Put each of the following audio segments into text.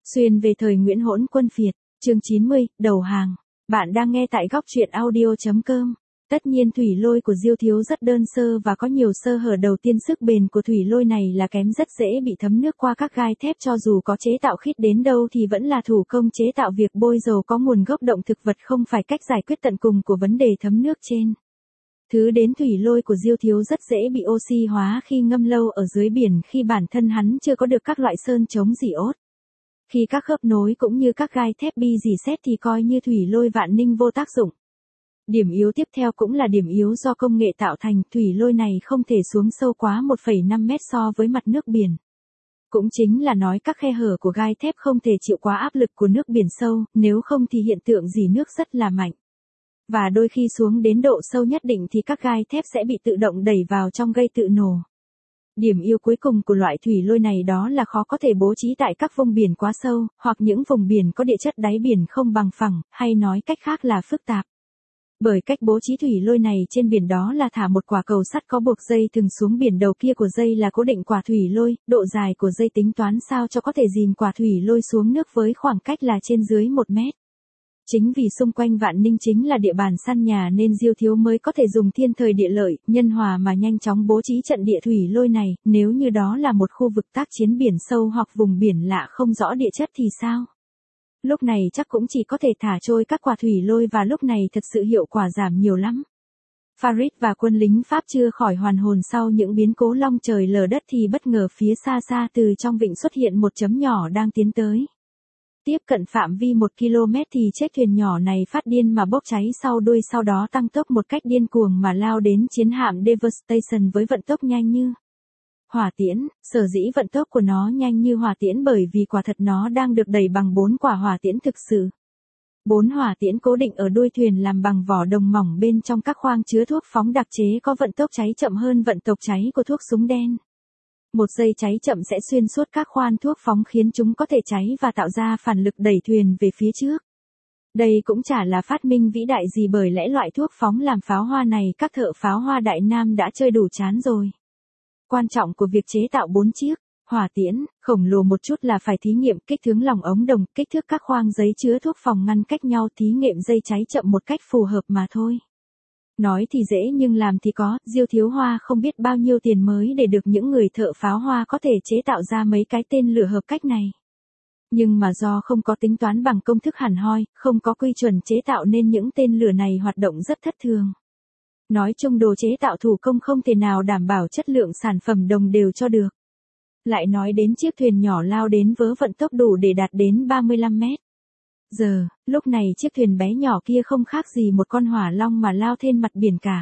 Xuyên về thời Nguyễn Hỗn Quân Phiệt, chương 90, đầu hàng. Bạn đang nghe tại góc truyện audio.com. Tất nhiên thủy lôi của Diêu Thiếu rất đơn sơ và có nhiều sơ hở. Đầu tiên, sức bền của thủy lôi này là kém, rất dễ bị thấm nước qua các gai thép, cho dù có chế tạo khít đến đâu thì vẫn là thủ công chế tạo. Việc bôi dầu có nguồn gốc động thực vật không phải cách giải quyết tận cùng của vấn đề thấm nước trên. Thứ đến, thủy lôi của Diêu Thiếu rất dễ bị oxy hóa khi ngâm lâu ở dưới biển, khi bản thân hắn chưa có được các loại sơn chống rỉ ốt. Khi các khớp nối cũng như các gai thép bi rỉ sét thì coi như thủy lôi vạn ninh vô tác dụng. Điểm yếu tiếp theo cũng là điểm yếu do công nghệ tạo thành, thủy lôi này không thể xuống sâu quá 1,5 mét so với mặt nước biển. Cũng chính là nói các khe hở của gai thép không thể chịu quá áp lực của nước biển sâu, nếu không thì hiện tượng rỉ nước rất là mạnh. Và đôi khi xuống đến độ sâu nhất định thì các gai thép sẽ bị tự động đẩy vào trong gây tự nổ. Điểm yếu cuối cùng của loại thủy lôi này đó là khó có thể bố trí tại các vùng biển quá sâu, hoặc những vùng biển có địa chất đáy biển không bằng phẳng, hay nói cách khác là phức tạp. Bởi cách bố trí thủy lôi này trên biển đó là thả một quả cầu sắt có buộc dây thừng xuống biển, đầu kia của dây là cố định quả thủy lôi, độ dài của dây tính toán sao cho có thể dìm quả thủy lôi xuống nước với khoảng cách là trên dưới 1 mét. Chính vì xung quanh Vạn Ninh chính là địa bàn săn nhà nên Diêu Thiếu mới có thể dùng thiên thời địa lợi, nhân hòa mà nhanh chóng bố trí trận địa thủy lôi này. Nếu như đó là một khu vực tác chiến biển sâu hoặc vùng biển lạ không rõ địa chất thì sao? Lúc này chắc cũng chỉ có thể thả trôi các quả thủy lôi, và lúc này thật sự hiệu quả giảm nhiều lắm. Farid và quân lính Pháp chưa khỏi hoàn hồn sau những biến cố long trời lở đất thì bất ngờ phía xa xa từ trong vịnh xuất hiện một chấm nhỏ đang tiến tới. Tiếp cận phạm vi 1 km thì chiếc thuyền nhỏ này phát điên mà bốc cháy sau đuôi, sau đó tăng tốc một cách điên cuồng mà lao đến chiến hạm Devastation với vận tốc nhanh như hỏa tiễn. Sở dĩ vận tốc của nó nhanh như hỏa tiễn bởi vì quả thật nó đang được đẩy bằng 4 quả hỏa tiễn thực sự. 4 hỏa tiễn cố định ở đuôi thuyền làm bằng vỏ đồng mỏng, bên trong các khoang chứa thuốc phóng đặc chế có vận tốc cháy chậm hơn vận tốc cháy của thuốc súng đen. Một dây cháy chậm sẽ xuyên suốt các khoan thuốc phóng khiến chúng có thể cháy và tạo ra phản lực đẩy thuyền về phía trước. Đây cũng chả là phát minh vĩ đại gì, bởi lẽ loại thuốc phóng làm pháo hoa này các thợ pháo hoa Đại Nam đã chơi đủ chán rồi. Quan trọng của việc chế tạo 4 chiếc hỏa tiễn khổng lồ một chút là phải thí nghiệm kích thước lòng ống đồng, kích thước các khoang giấy chứa thuốc phòng ngăn cách nhau, thí nghiệm dây cháy chậm một cách phù hợp mà thôi. Nói thì dễ nhưng làm thì có, Diêu Thiếu Hoa không biết bao nhiêu tiền mới để được những người thợ pháo hoa có thể chế tạo ra mấy cái tên lửa hợp cách này. Nhưng mà do không có tính toán bằng công thức hẳn hoi, không có quy chuẩn chế tạo nên những tên lửa này hoạt động rất thất thường. Nói chung đồ chế tạo thủ công không thể nào đảm bảo chất lượng sản phẩm đồng đều cho được. Lại nói đến chiếc thuyền nhỏ lao đến với vận tốc đủ để đạt đến 35 mét. Giờ, lúc này chiếc thuyền bé nhỏ kia không khác gì một con hỏa long mà lao trên mặt biển cả.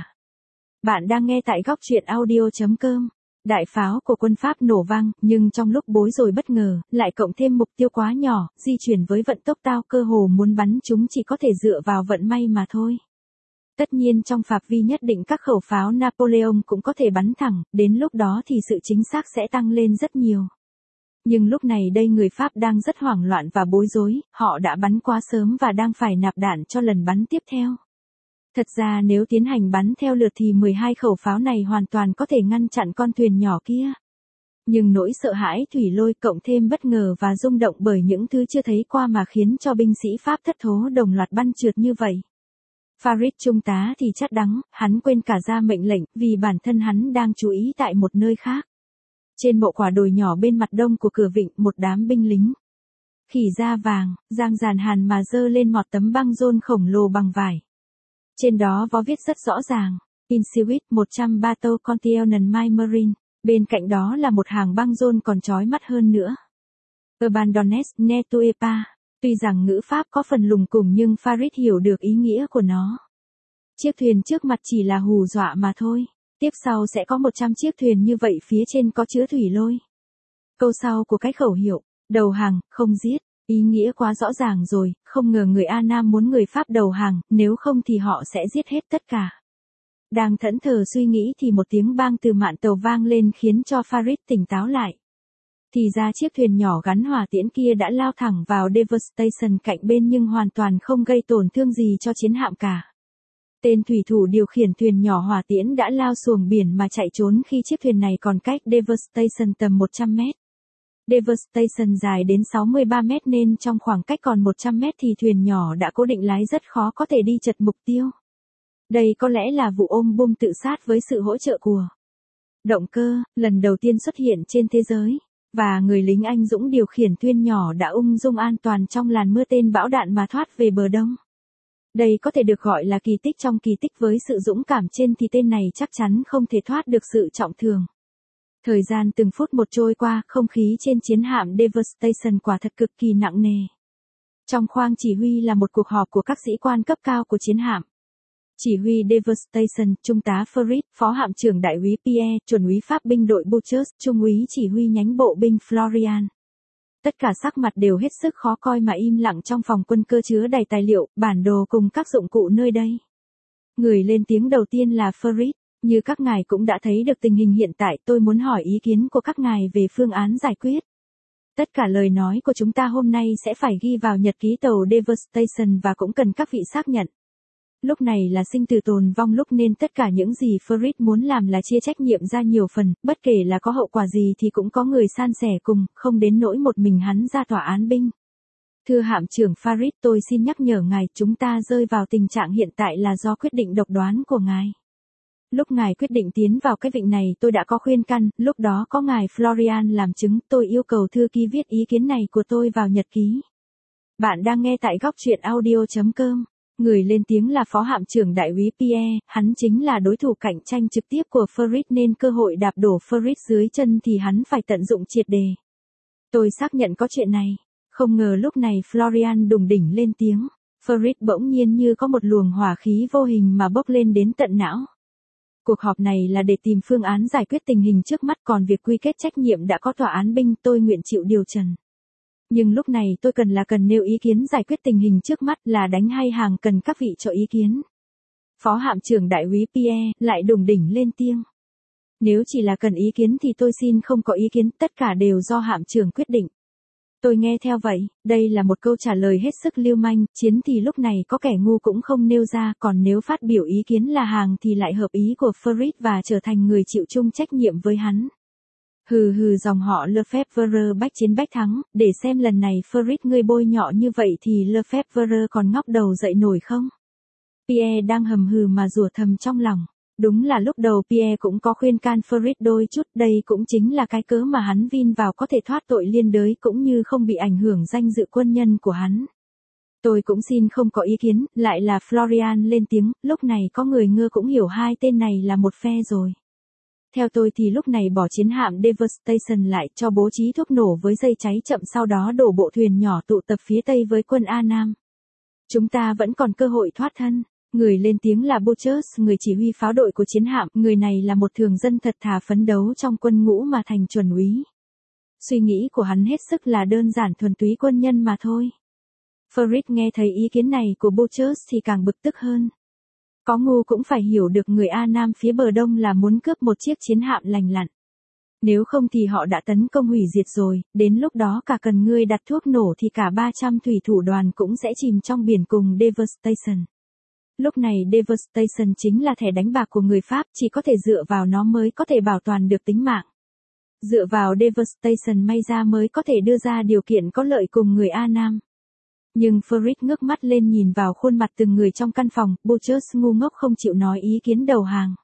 Bạn đang nghe tại góc truyện audio.com. Đại pháo của quân Pháp nổ vang, nhưng trong lúc bối rối bất ngờ, lại cộng thêm mục tiêu quá nhỏ, di chuyển với vận tốc cao, cơ hồ muốn bắn chúng chỉ có thể dựa vào vận may mà thôi. Tất nhiên trong phạm vi nhất định các khẩu pháo Napoleon cũng có thể bắn thẳng, đến lúc đó thì sự chính xác sẽ tăng lên rất nhiều. Nhưng lúc này đây người Pháp đang rất hoảng loạn và bối rối, họ đã bắn quá sớm và đang phải nạp đạn cho lần bắn tiếp theo. Thật ra nếu tiến hành bắn theo lượt thì 12 khẩu pháo này hoàn toàn có thể ngăn chặn con thuyền nhỏ kia. Nhưng nỗi sợ hãi thủy lôi cộng thêm bất ngờ và rung động bởi những thứ chưa thấy qua mà khiến cho binh sĩ Pháp thất thố đồng loạt bắn trượt như vậy. Farid trung tá thì chắc đắng, hắn quên cả ra mệnh lệnh vì bản thân hắn đang chú ý tại một nơi khác. Trên mộ quả đồi nhỏ bên mặt đông của cửa vịnh, một đám binh lính khỉ da vàng, giang dàn hàn mà dơ lên một tấm băng rôn khổng lồ bằng vải. Trên đó vó viết rất rõ ràng, In Swiss 100 Bateau Contienen My Marine. Bên cạnh đó là một hàng băng rôn còn chói mắt hơn nữa. Abandonnes ne tuez pas. Tuy rằng ngữ pháp có phần lùng củng nhưng Farid hiểu được ý nghĩa của nó. Chiếc thuyền trước mặt chỉ là hù dọa mà thôi. Tiếp sau sẽ có 100 chiếc thuyền như vậy, phía trên có chứa thủy lôi. Câu sau của cái khẩu hiệu, đầu hàng, không giết, ý nghĩa quá rõ ràng rồi, không ngờ người A Nam muốn người Pháp đầu hàng, nếu không thì họ sẽ giết hết tất cả. Đang thẫn thờ suy nghĩ thì một tiếng bang từ mạn tàu vang lên khiến cho Farid tỉnh táo lại. Thì ra chiếc thuyền nhỏ gắn hỏa tiễn kia đã lao thẳng vào Devastation cạnh bên nhưng hoàn toàn không gây tổn thương gì cho chiến hạm cả. Tên thủy thủ điều khiển thuyền nhỏ hỏa tiễn đã lao xuồng biển mà chạy trốn khi chiếc thuyền này còn cách Devastation tầm 100 mét. Devastation dài đến 63 mét nên trong khoảng cách còn 100 mét thì thuyền nhỏ đã cố định lái rất khó có thể đi chật mục tiêu. Đây có lẽ là vụ ôm bom tự sát với sự hỗ trợ của động cơ, lần đầu tiên xuất hiện trên thế giới, và người lính anh dũng điều khiển thuyền nhỏ đã ung dung an toàn trong làn mưa tên bão đạn mà thoát về bờ đông. Đây có thể được gọi là kỳ tích trong kỳ tích, với sự dũng cảm trên thì tên này chắc chắn không thể thoát được sự trọng thương. Thời gian từng phút một trôi qua, không khí trên chiến hạm Devastation quả thật cực kỳ nặng nề. Trong khoang chỉ huy là một cuộc họp của các sĩ quan cấp cao của chiến hạm. Chỉ huy Devastation, Trung tá Farid, Phó hạm trưởng Đại úy Pierre, Chuẩn úy Pháp binh đội Butchers, Trung úy chỉ huy nhánh bộ binh Florian. Tất cả sắc mặt đều hết sức khó coi mà im lặng trong phòng quân cơ chứa đầy tài liệu, bản đồ cùng các dụng cụ nơi đây. Người lên tiếng đầu tiên là Farid. Như các ngài cũng đã thấy được tình hình hiện tại, tôi muốn hỏi ý kiến của các ngài về phương án giải quyết. Tất cả lời nói của chúng ta hôm nay sẽ phải ghi vào nhật ký tàu Devastation và cũng cần các vị xác nhận. Lúc này là sinh tử tồn vong lúc nên tất cả những gì Farid muốn làm là chia trách nhiệm ra nhiều phần, bất kể là có hậu quả gì thì cũng có người san sẻ cùng, không đến nỗi một mình hắn ra tòa án binh. Thưa hạm trưởng Farid, tôi xin nhắc nhở ngài, chúng ta rơi vào tình trạng hiện tại là do quyết định độc đoán của ngài. Lúc ngài quyết định tiến vào cái vịnh này tôi đã có khuyên can, lúc đó có ngài Florian làm chứng, tôi yêu cầu thư ký viết ý kiến này của tôi vào nhật ký. Bạn đang nghe tại góc truyện audio.com. Người lên tiếng là Phó hạm trưởng Đại úy Pierre, hắn chính là đối thủ cạnh tranh trực tiếp của Farid nên cơ hội đạp đổ Farid dưới chân thì hắn phải tận dụng triệt đề. Tôi xác nhận có chuyện này. Không ngờ lúc này Florian đùng đỉnh lên tiếng. Farid bỗng nhiên như có một luồng hỏa khí vô hình mà bốc lên đến tận não. Cuộc họp này là để tìm phương án giải quyết tình hình trước mắt, còn việc quy kết trách nhiệm đã có tòa án binh, tôi nguyện chịu điều trần. Nhưng lúc này tôi cần nêu ý kiến giải quyết tình hình trước mắt là đánh hay hàng, cần các vị cho ý kiến. Phó hạm trưởng Đại úy Pierre lại đùng đỉnh lên tiếng. Nếu chỉ là cần ý kiến thì tôi xin không có ý kiến, tất cả đều do hạm trưởng quyết định. Tôi nghe theo vậy, đây là một câu trả lời hết sức lưu manh, chiến thì lúc này có kẻ ngu cũng không nêu ra, còn nếu phát biểu ý kiến là hàng thì lại hợp ý của Farid và trở thành người chịu chung trách nhiệm với hắn. Hừ hừ, dòng họ Lefebvre bách chiến bách thắng, để xem lần này Farid ngươi bôi nhọ như vậy thì Lefebvre còn ngóc đầu dậy nổi không? Pierre đang hầm hừ mà rủa thầm trong lòng. Đúng là lúc đầu Pierre cũng có khuyên can Farid đôi chút, đây cũng chính là cái cớ mà hắn vin vào có thể thoát tội liên đới cũng như không bị ảnh hưởng danh dự quân nhân của hắn. Tôi cũng xin không có ý kiến, lại là Florian lên tiếng, lúc này có người ngơ cũng hiểu hai tên này là một phe rồi. Theo tôi thì lúc này bỏ chiến hạm Devastation lại, cho bố trí thuốc nổ với dây cháy chậm, sau đó đổ bộ thuyền nhỏ tụ tập phía tây với quân A Nam. Chúng ta vẫn còn cơ hội thoát thân. Người lên tiếng là Butchers, người chỉ huy pháo đội của chiến hạm, người này là một thường dân thật thà phấn đấu trong quân ngũ mà thành chuẩn úy. Suy nghĩ của hắn hết sức là đơn giản, thuần túy quân nhân mà thôi. Farid nghe thấy ý kiến này của Butchers thì càng bực tức hơn. Có ngu cũng phải hiểu được người A Nam phía bờ đông là muốn cướp một chiếc chiến hạm lành lặn. Nếu không thì họ đã tấn công hủy diệt rồi, đến lúc đó cả cần ngươi đặt thuốc nổ thì cả 300 thủy thủ đoàn cũng sẽ chìm trong biển cùng Devastation. Lúc này Devastation chính là thẻ đánh bạc của người Pháp, chỉ có thể dựa vào nó mới có thể bảo toàn được tính mạng. Dựa vào Devastation may ra mới có thể đưa ra điều kiện có lợi cùng người A Nam. Nhưng Farid ngước mắt lên nhìn vào khuôn mặt từng người trong căn phòng, Butchers ngu ngốc không chịu nói ý kiến đầu hàng.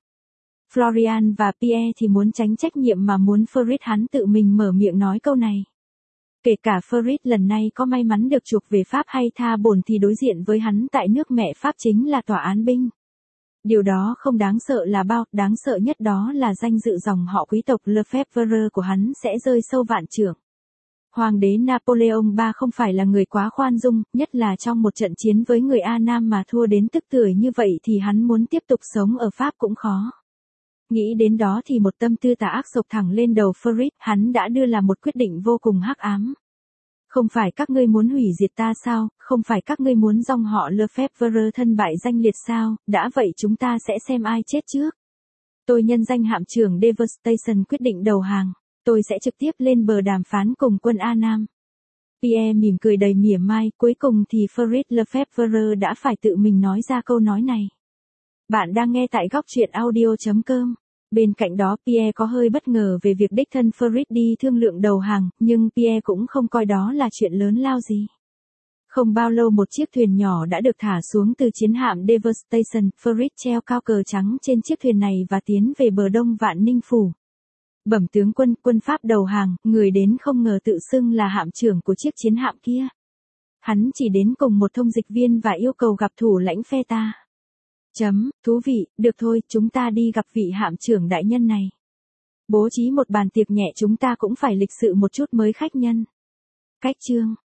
Florian và Pierre thì muốn tránh trách nhiệm mà muốn Farid hắn tự mình mở miệng nói câu này. Kể cả Farid lần này có may mắn được chuộc về Pháp hay tha bổn thì đối diện với hắn tại nước mẹ Pháp chính là tòa án binh. Điều đó không đáng sợ là bao, đáng sợ nhất đó là danh dự dòng họ quý tộc Lefebvre của hắn sẽ rơi sâu vạn trượng. Hoàng đế Napoleon III không phải là người quá khoan dung, nhất là trong một trận chiến với người A Nam mà thua đến tức tưởi như vậy thì hắn muốn tiếp tục sống ở Pháp cũng khó. Nghĩ đến đó thì một tâm tư tà ác sộc thẳng lên đầu Farid, hắn đã đưa là một quyết định vô cùng hắc ám. Không phải các ngươi muốn hủy diệt ta sao, không phải các ngươi muốn dòng họ Lefebvre thân bại danh liệt sao, đã vậy chúng ta sẽ xem ai chết trước. Tôi nhân danh hạm trưởng Devastation quyết định đầu hàng, tôi sẽ trực tiếp lên bờ đàm phán cùng quân A Nam. Pierre mỉm cười đầy mỉa mai, cuối cùng thì Farid Lefebvre đã phải tự mình nói ra câu nói này. Bạn đang nghe tại góc truyện audio.com. Bên cạnh đó Pierre có hơi bất ngờ về việc đích thân Fritz đi thương lượng đầu hàng, nhưng Pierre cũng không coi đó là chuyện lớn lao gì. Không bao lâu một chiếc thuyền nhỏ đã được thả xuống từ chiến hạm Devastation, Fritz treo cao cờ trắng trên chiếc thuyền này và tiến về bờ đông Vạn Ninh Phủ. Bẩm tướng quân, quân Pháp đầu hàng, người đến không ngờ tự xưng là hạm trưởng của chiếc chiến hạm kia. Hắn chỉ đến cùng một thông dịch viên và yêu cầu gặp thủ lãnh phe ta. Thú vị, được thôi, chúng ta đi gặp vị hạm trưởng đại nhân này. Bố trí một bàn tiệc nhẹ, chúng ta cũng phải lịch sự một chút mới khách nhân. Cách chương